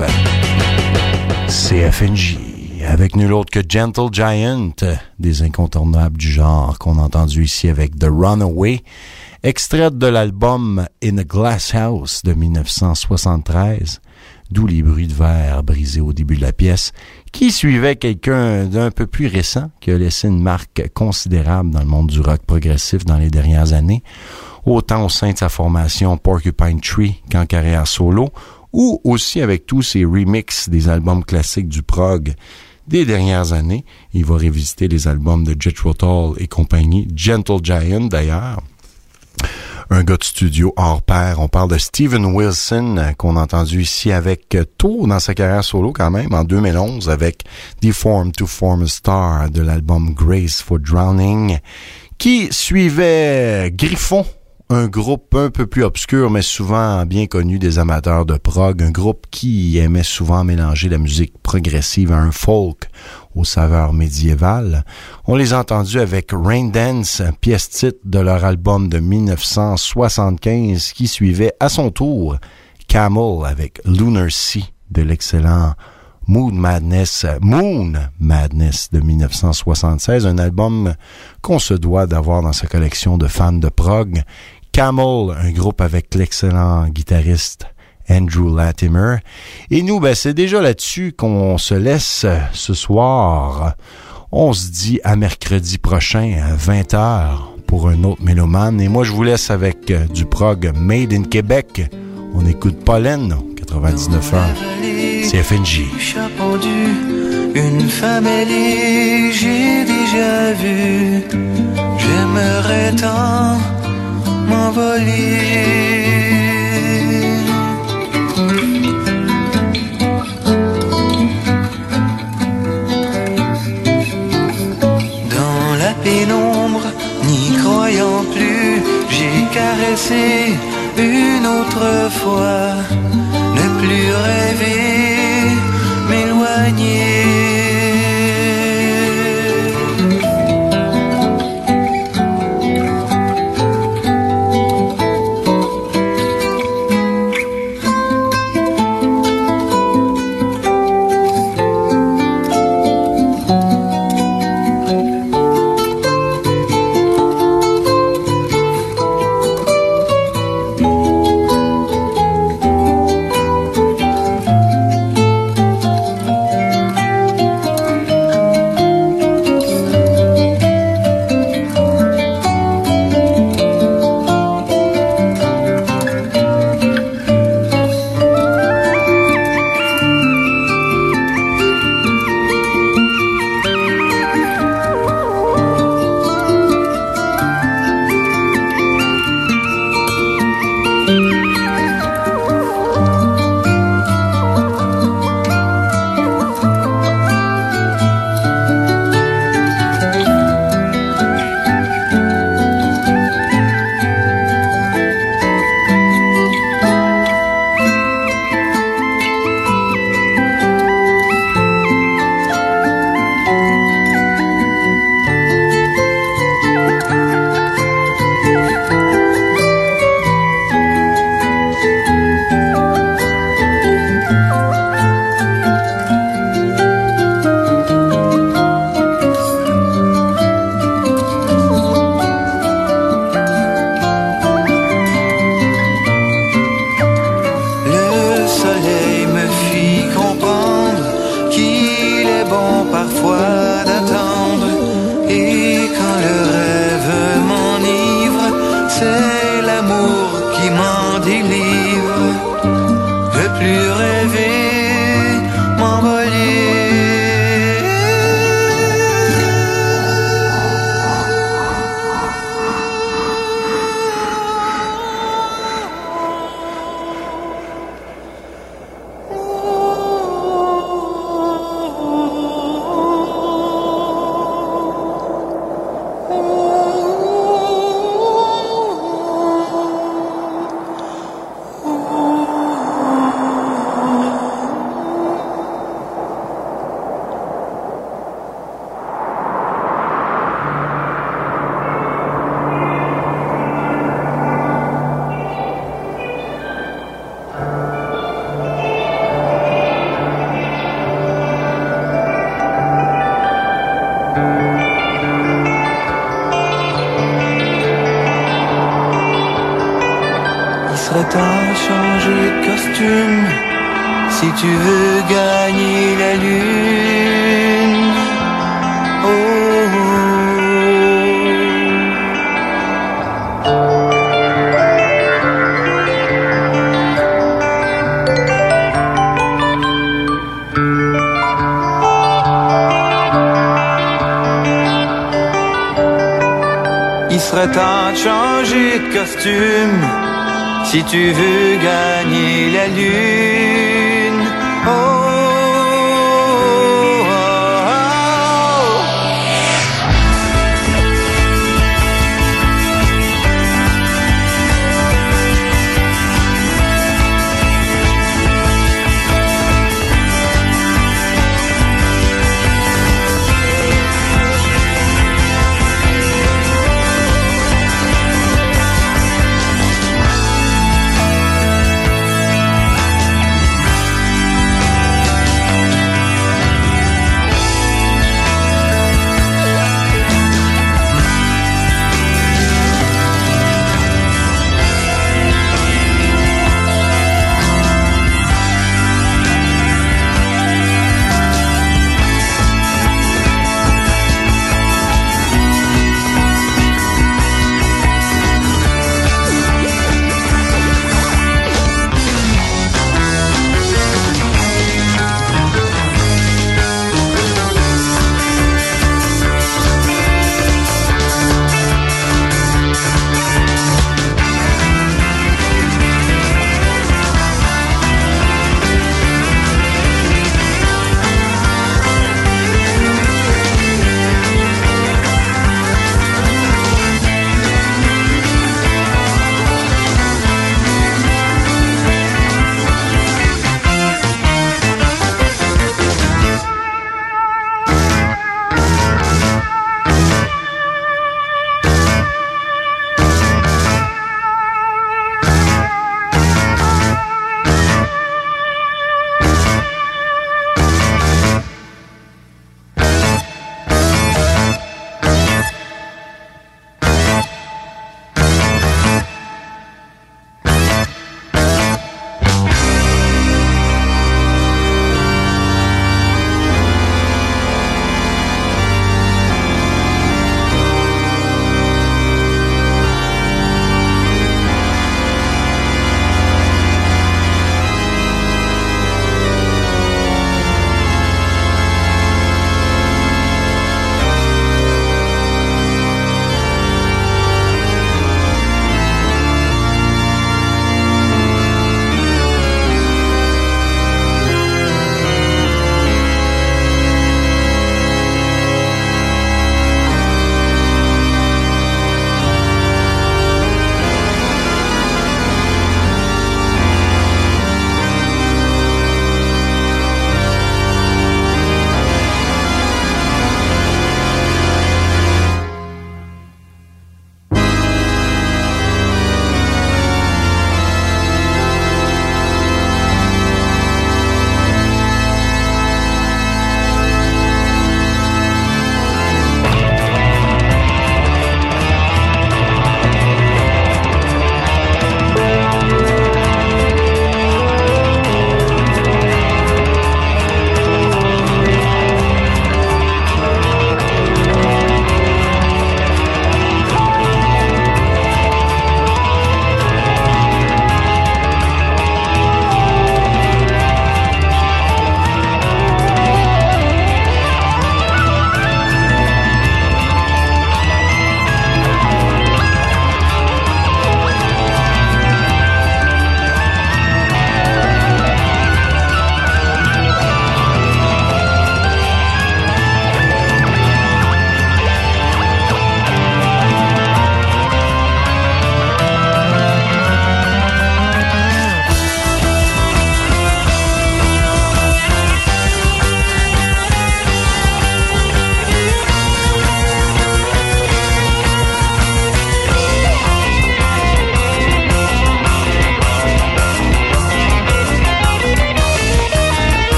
CFNJ avec nul autre que Gentle Giant, des incontournables du genre qu'on a entendu ici avec The Runaway, extrait de l'album In a Glass House de 1973, d'où les bruits de verre brisés au début de la pièce, qui suivait quelqu'un d'un peu plus récent qui a laissé une marque considérable dans le monde du rock progressif dans les dernières années, autant au sein de sa formation Porcupine Tree qu'en carrière solo, ou aussi avec tous ses remixes des albums classiques du prog des dernières années. Il va revisiter les albums de Jethro Tull et compagnie, Gentle Giant d'ailleurs. Un gars de studio hors pair. On parle de Steven Wilson, qu'on a entendu ici avec tôt dans sa carrière solo quand même, en 2011, avec Deformed to Form a Star de l'album Grace for Drowning, qui suivait Griffon, un groupe un peu plus obscur, mais souvent bien connu des amateurs de prog, un groupe qui aimait souvent mélanger la musique progressive à un folk aux saveurs médiévales. On les a entendus avec Rain Dance, pièce titre de leur album de 1975, qui suivait à son tour Camel avec Lunar Sea de l'excellent Moon Madness de 1976, un album qu'on se doit d'avoir dans sa collection de fans de prog, Camel, un groupe avec l'excellent guitariste Andrew Latimer. Et nous, c'est déjà là-dessus qu'on se laisse ce soir. On se dit à mercredi prochain à 20h pour un autre mélomane. Et moi, je vous laisse avec du prog Made in Québec. On écoute Pollen, 99.1, CFNJ. Une famille, j'ai déjà vu. J'aimerais tant m'envoler. Dans la pénombre, n'y croyant plus, j'ai caressé une autre fois. Ne plus rêver, m'éloigner. Si tu veux gagner la lune, oh, oh. Il serait temps de changer de costume si tu veux gagner la lune.